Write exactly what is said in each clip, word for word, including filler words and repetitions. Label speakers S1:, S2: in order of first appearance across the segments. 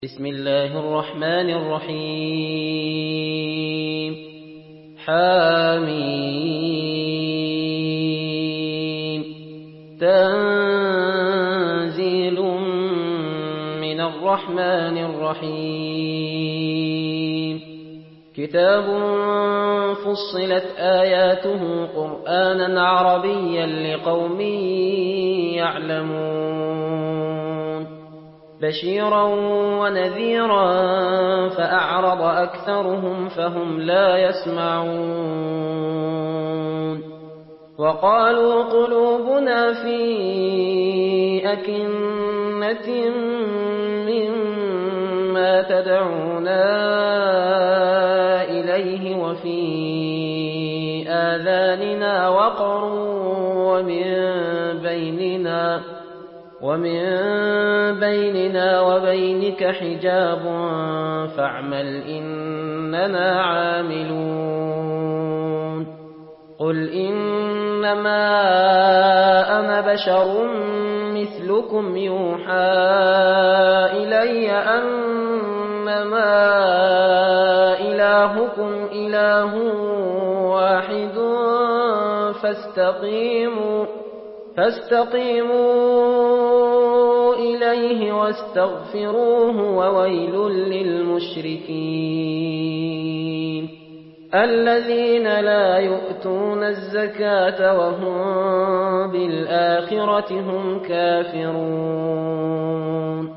S1: بسم الله الرحمن الرحيم حميم تنزيل من الرحمن الرحيم كتاب فصلت آياته قرآنا عربيا لقوم يعلمون بشيرا ونذيرا فأعرض أكثرهم فهم لا يسمعون وقالوا قلوبنا في أكنة مما تدعونا إليه وفي آذاننا وقر ومن بيننا ومن بيننا وبينك حجاب فاعمل إننا عاملون قل إنما أنا بشر مثلكم يوحى إلي أنما إلهكم إله واحد فاستقيموا فاستقيموا إليه واستغفروه وويل للمشركين الذين لا يؤتون الزكاة وهم بالآخرة هم كافرون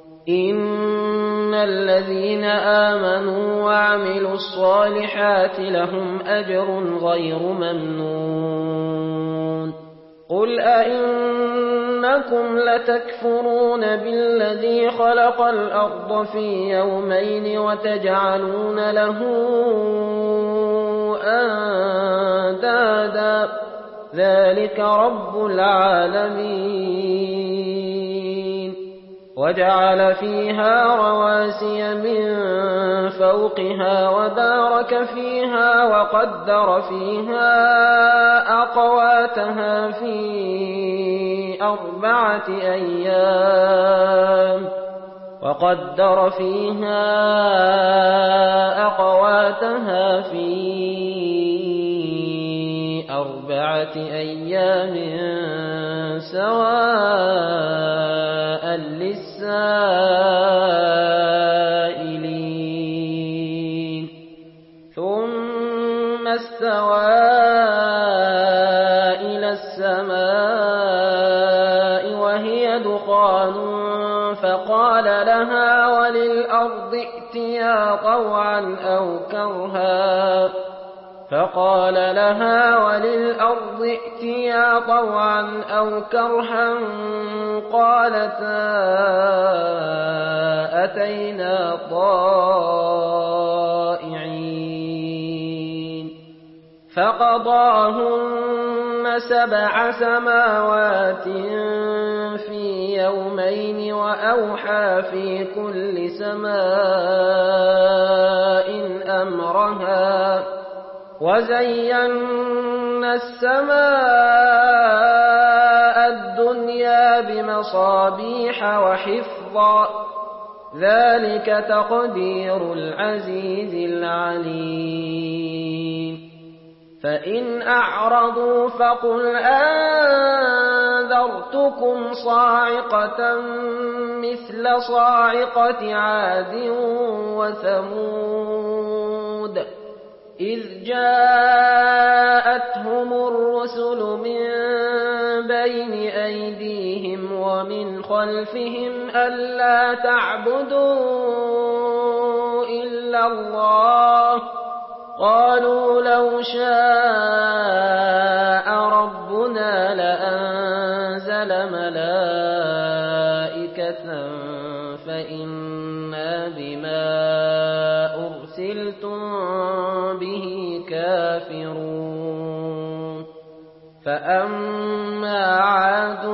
S1: إن الذين آمنوا وعملوا الصالحات لهم أجر غير ممنون قل أئنكم لتكفرون بالذي خلق الأرض في يومين وتجعلون له أندادا ذلك رب العالمين وجعل فيها رواسي من فوقها وبارك فيها وقدر فيها أقواتها في أربعة أيام وقدر فيها أقواتها في أربعة أيام سواء للسائلين ثم استوى إلى السماء وهي دخان فقال لها وللأرض ائتيا طوعا أو كرها فقال لها وللأرض ائتيا طوعا أو كرها قالتا أتينا طائعين فقضاهن سبع سماوات في يومين وأوحى في كل سماء أمرها وزينا السماء الدنيا بمصابيح وحفظا ذلك تقدير العزيز العليم فإن أعرضوا فقل أنذرتكم صاعقة مثل صاعقة عاد وثمود إذ جاءتهم الرسل من بين أيديهم ومن خلفهم ألا تعبدوا إلا الله قالوا لو شاء ربنا لأنزل ملائكة فإنا بما أرسلتم به كافرون فأما عاد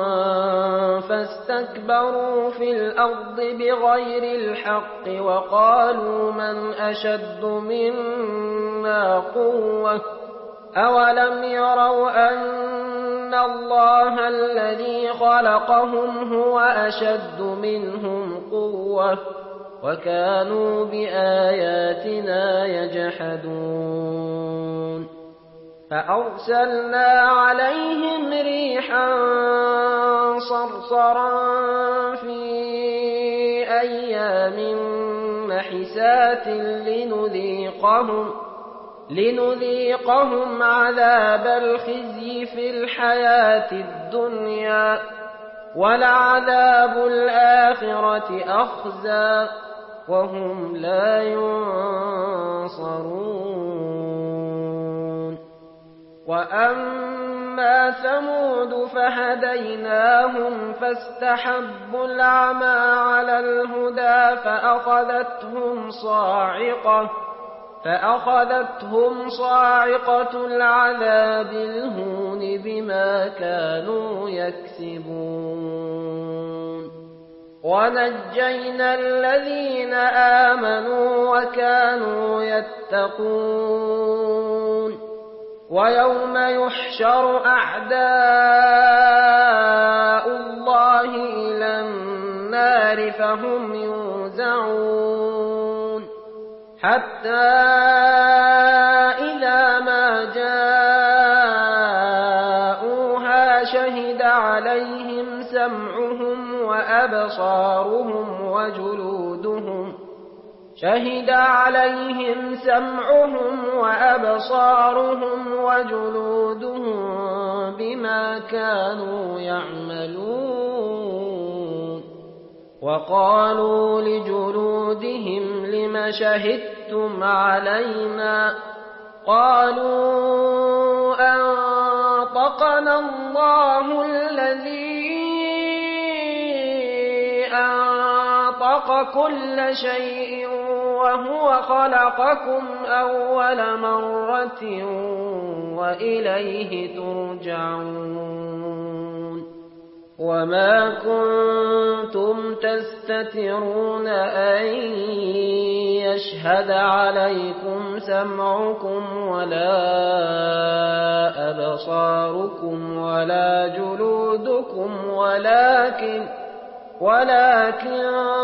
S1: فاستكبروا في الأرض بغير الحق وقالوا من أشد منا قوة أولم يروا أن الله الذي خلقهم هو أشد منهم قوة وكانوا بآياتنا يجحدون فأرسلنا عليهم ريحا صرصرا في أيام نحسات لنذيقهم لنذيقهم عذاب الخزي في الحياة الدنيا ولعذاب الآخرة أخزى وهم لا ينصرون وأما ثمود فهديناهم فاستحبوا العمى على الهدى فأخذتهم صاعقة فأخذتهم صاعقة العذاب الهون بما كانوا يكسبون ونجينا الذين آمنوا وكانوا يتقون ويوم يحشر أعداء الله إلى النار فهم يوزعون حتى إذا ما جاءوها شهد عليهم سمعهم وأبصارهم وجلودهم شهد عليهم سمعهم وأبصارهم وجلودهم بما كانوا يعملون وقالوا لجلودهم لم شهدتم علينا قالوا أنطقنا الله الذي أنطق كل شيء وهو خلقكم أول مرة وإليه ترجعون وما كنتم تستترون أن يشهد عليكم سمعكم ولا أبصاركم ولا جلودكم ولكن ولكن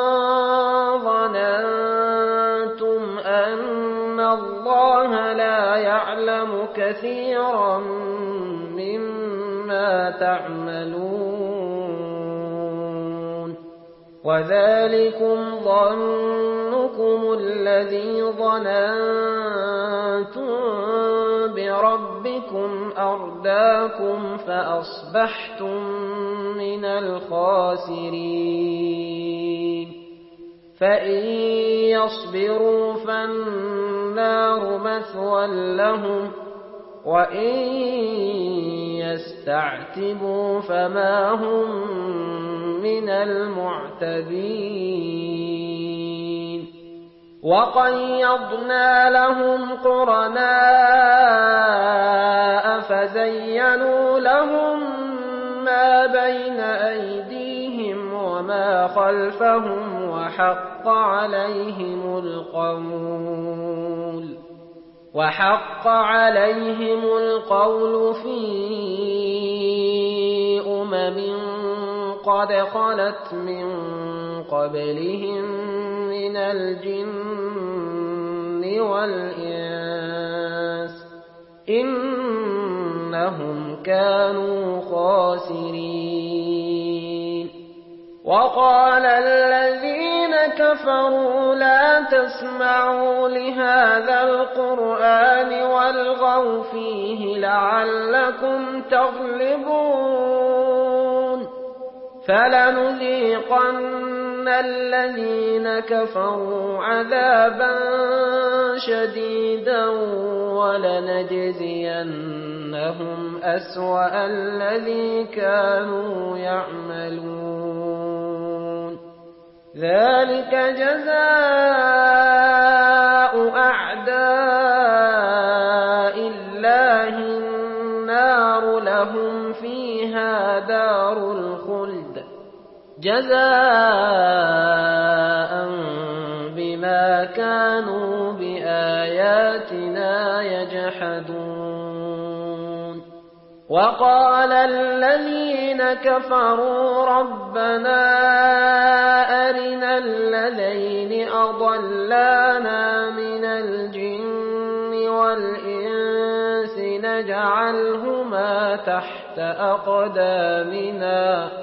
S1: ظننتم أن الله لا يعلم كثيرا مما تعملون وذلكم ظنكم الذي ظننتم بربكم أرداكم فأصبحتم من الخاسرين فإن يصبروا فالنار مثوى لهم وإن يستعتبوا فما هم من المعتدين وقيضنا لهم قرناء فزينوا لهم ما بين أيديهم وما خلفهم وحق عليهم القول وحق عليهم القول في أمم قد خلت من قبلهم من الجن والإنس إنهم كانوا خاسرين وقال الذين كفروا لا تسمعوا لهذا القرآن والغوا فيه لعلكم تغلبون فلنذيقن الذين كفروا عذابا شديدا ولنجزينهم أسوأ الذي كانوا يعملون ذلك جزاء أعداء الله النار لهم فيها دار الخلد جزاء بما كانوا بآياتنا يجحدون وقال الذين كفروا ربنا أرنا اللذين أضلانا من الجن والإنس نجعلهما تحت أقدامنا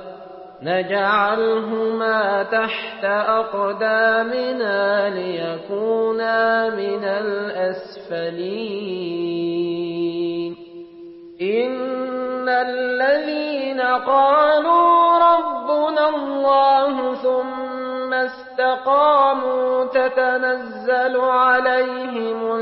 S1: نجعلهما تحت أقدامنا ليكونا من الأسفلين إن الذين قالوا ربنا الله ثم استقاموا تتنزل عليهم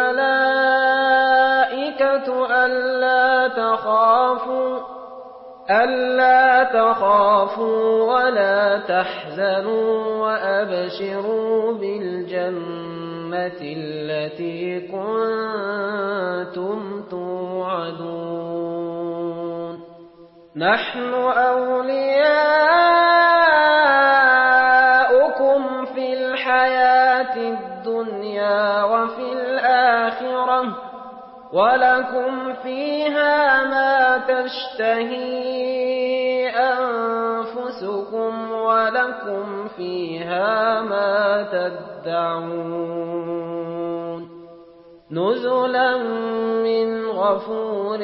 S1: الملائكة ألا تخافوا ألا تخافوا ولا تحزنوا وأبشروا بالجنة التي كنتم توعدون نحن أولياؤكم في الحياة الدنيا وفي الآخرة ولكم فيها ما تشتهي أنفسكم ولكم فيها ما تدعون نزلا من غفور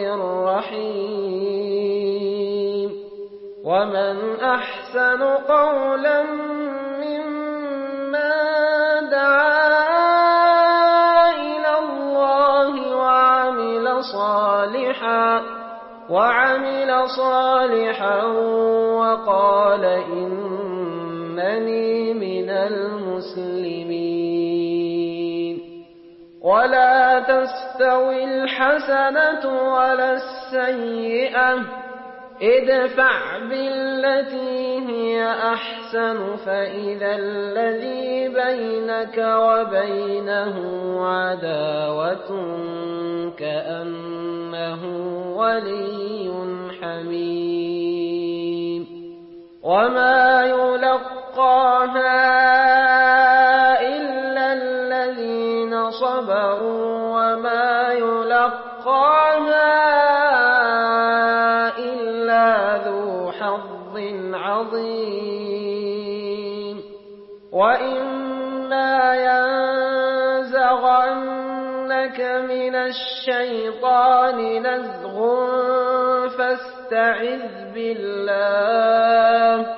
S1: رحيم ومن أحسن قولا ممن دعا صالحا وعمل صالحا وقال إنني من المسلمين ولا تستوي الحسنة ولا السيئة ادفع بالتي هي أحسن فإذا الذي بينك وبينه عداوة كأنه ولي حميم وما يلقاها إلا الذين صبروا وما يلقاها إلا ذو حظ عظيم وإما ينزغنك من الشيطان نزغ فاستعذ بالله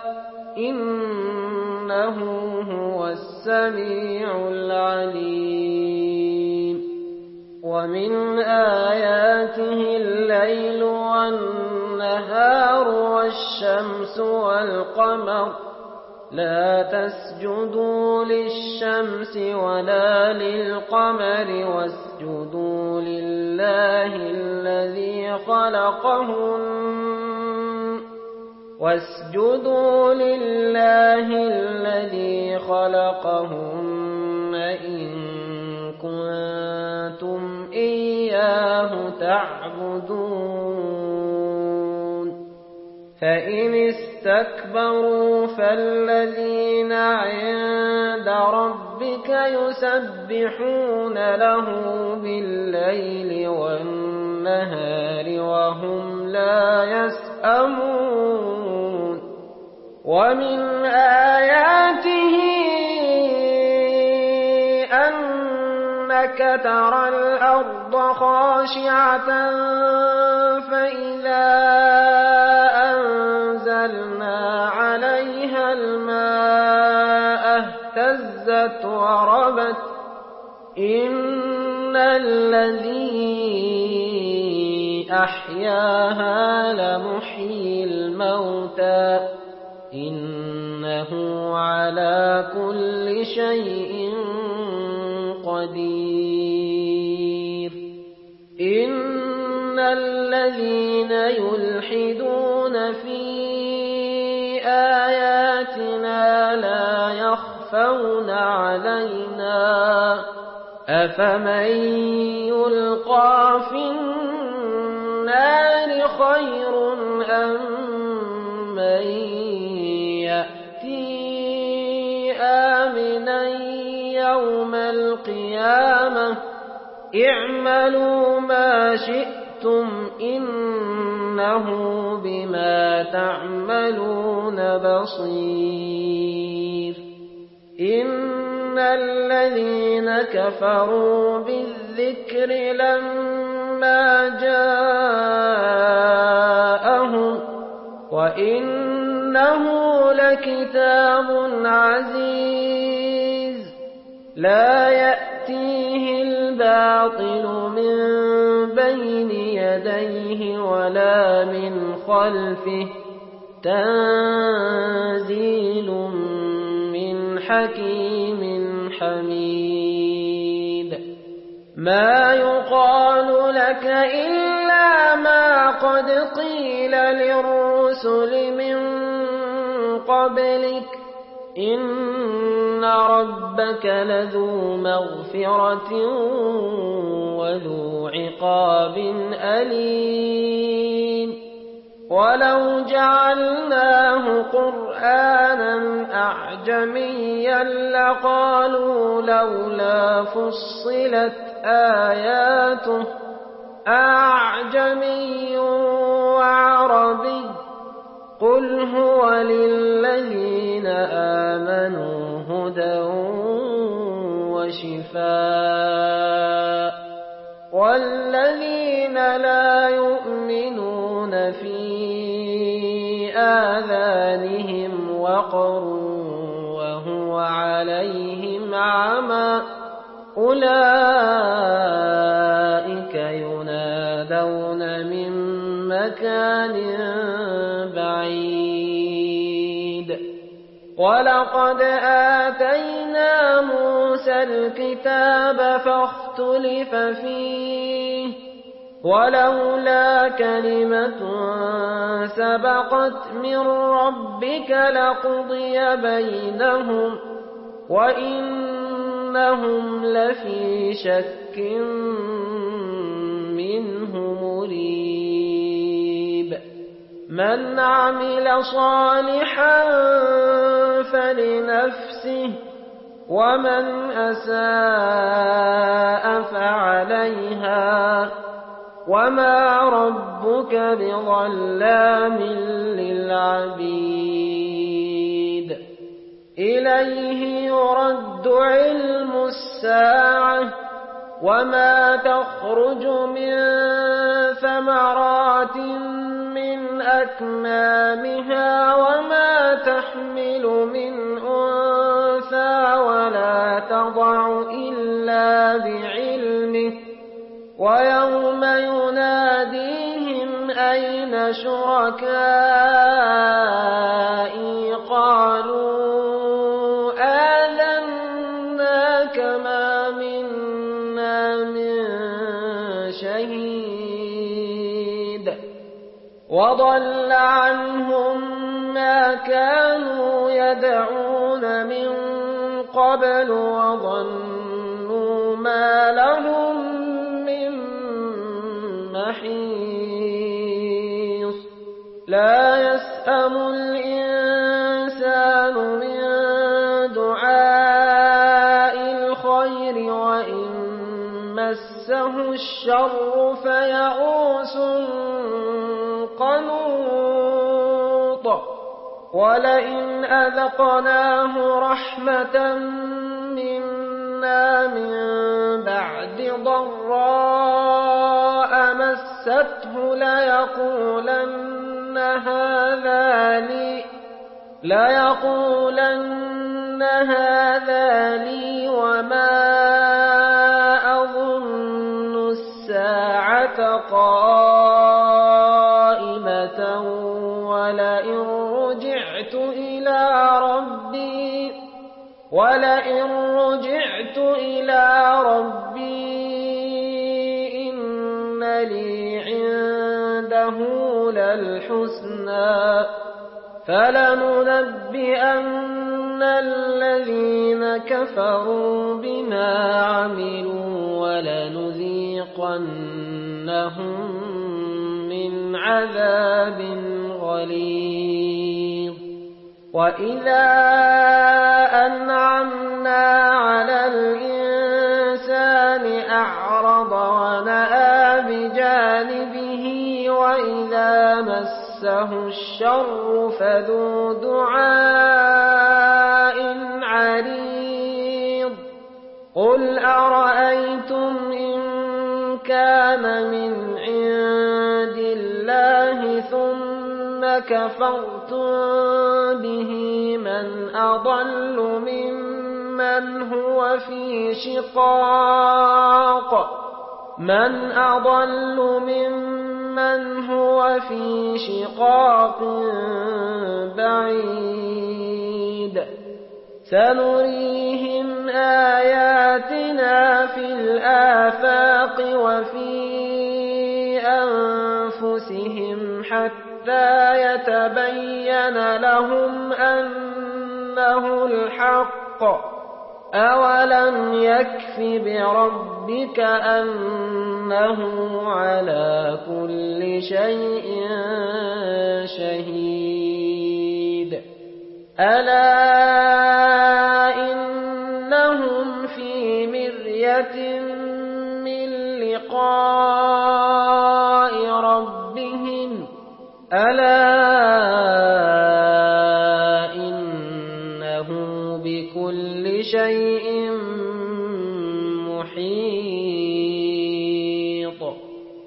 S1: إنه هو السميع العليم ومن آياته الليل والنهار والشمس والقمر لا تسجدوا للشمس ولا للقمر واسجدوا لله الذي خلقهن واسجدوا لله الذي خلقهن إن كنتم إياه تعبدون فإن استكبروا فالذين عند ربك يسبحون له بالليل والنهار وهم لا يسأمون ومن آياته أنك ترى الأرض خاشعة فإذا أنزلنا عليها الماء اهتزت وربت إن الذي أحياها لمحيي الموتى إنه على كل شيء قدير إن الذين يلحدون في آياتنا لا يخفون علينا أفمن يلقى في النار خير أم من يأتي آمنا يوم القيامة اعملوا ما شئتم إنه بما تعملون بصير إن الذين كفروا بالذكر لما جاءهم وإنه لكتاب عزيز لا يأتيه الباطل من بين يديه ولا من خلفه تنزيل من حكيم حميد ما يقال لك إلا ما قد قيل للرسل من قبلك إن ربك لذو مغفرة وذو عقاب أليم ولو جعلناه قرآنا أعجميا لقالوا لولا فصلت آياته أعجمي وعربي قل هو للذين آمنوا هدى وشفاء والذين لا يؤمنون في آذانهم وقر وهو عليهم عمى أولئك ينادون من مكان بعيد ولقد آتينا موسى الكتاب فاختلف فيه ولولا كلمة سبقت من ربك لقضي بينهم وإنهم لفي شك منه مريب من عمل صالحا فلنفسه ومن أساء فعليها وما ربك بظلام للعبيد إليه يرد علم الساعة وما تخرج من ثمرات من أكمامها وما تحمل من أنثى ولا تضع إلا بعلمه ويوم يناديهم أين شركائي قالوا آذناك ما منا من شهيد وضل عنهم ما كانوا يدعون من قبل وظنوا ما لهم محيص لا يسأم الإنسان من دعاء الخير وإن مسه الشر فيئوس قنوط ولئن أذقناه رحمة منا من بعد ضراء مسته ليقولن هذا لي ليقولن هذا لي وما أظن الساعة قائمة ولئن رجعت إلى ربي ولئن رجعت إلى ربي إن لي عنده للحسنى فلننبئن الذين كفروا بما عملوا ولنذيقنهم من عذاب غليظ وإذا أنعمنا على الإنسان أعرض ونأى بجانبه وإذا مسه الشر فذو دعاء عريض قل أرأيتم إن كان من عند الله ثم كفرتم به من أضل ممن هو في شقاق من أضل ممن هو في شقاق بعيد سنريهم آياتنا في الآفاق وفي أنفسهم حتى يتبين لهم أنه الحق أولم يكف بربك أنه على كل شيء شهيد ألا إنهم في مرية من لقاء ربهم ألا إنه بكل شيء محيط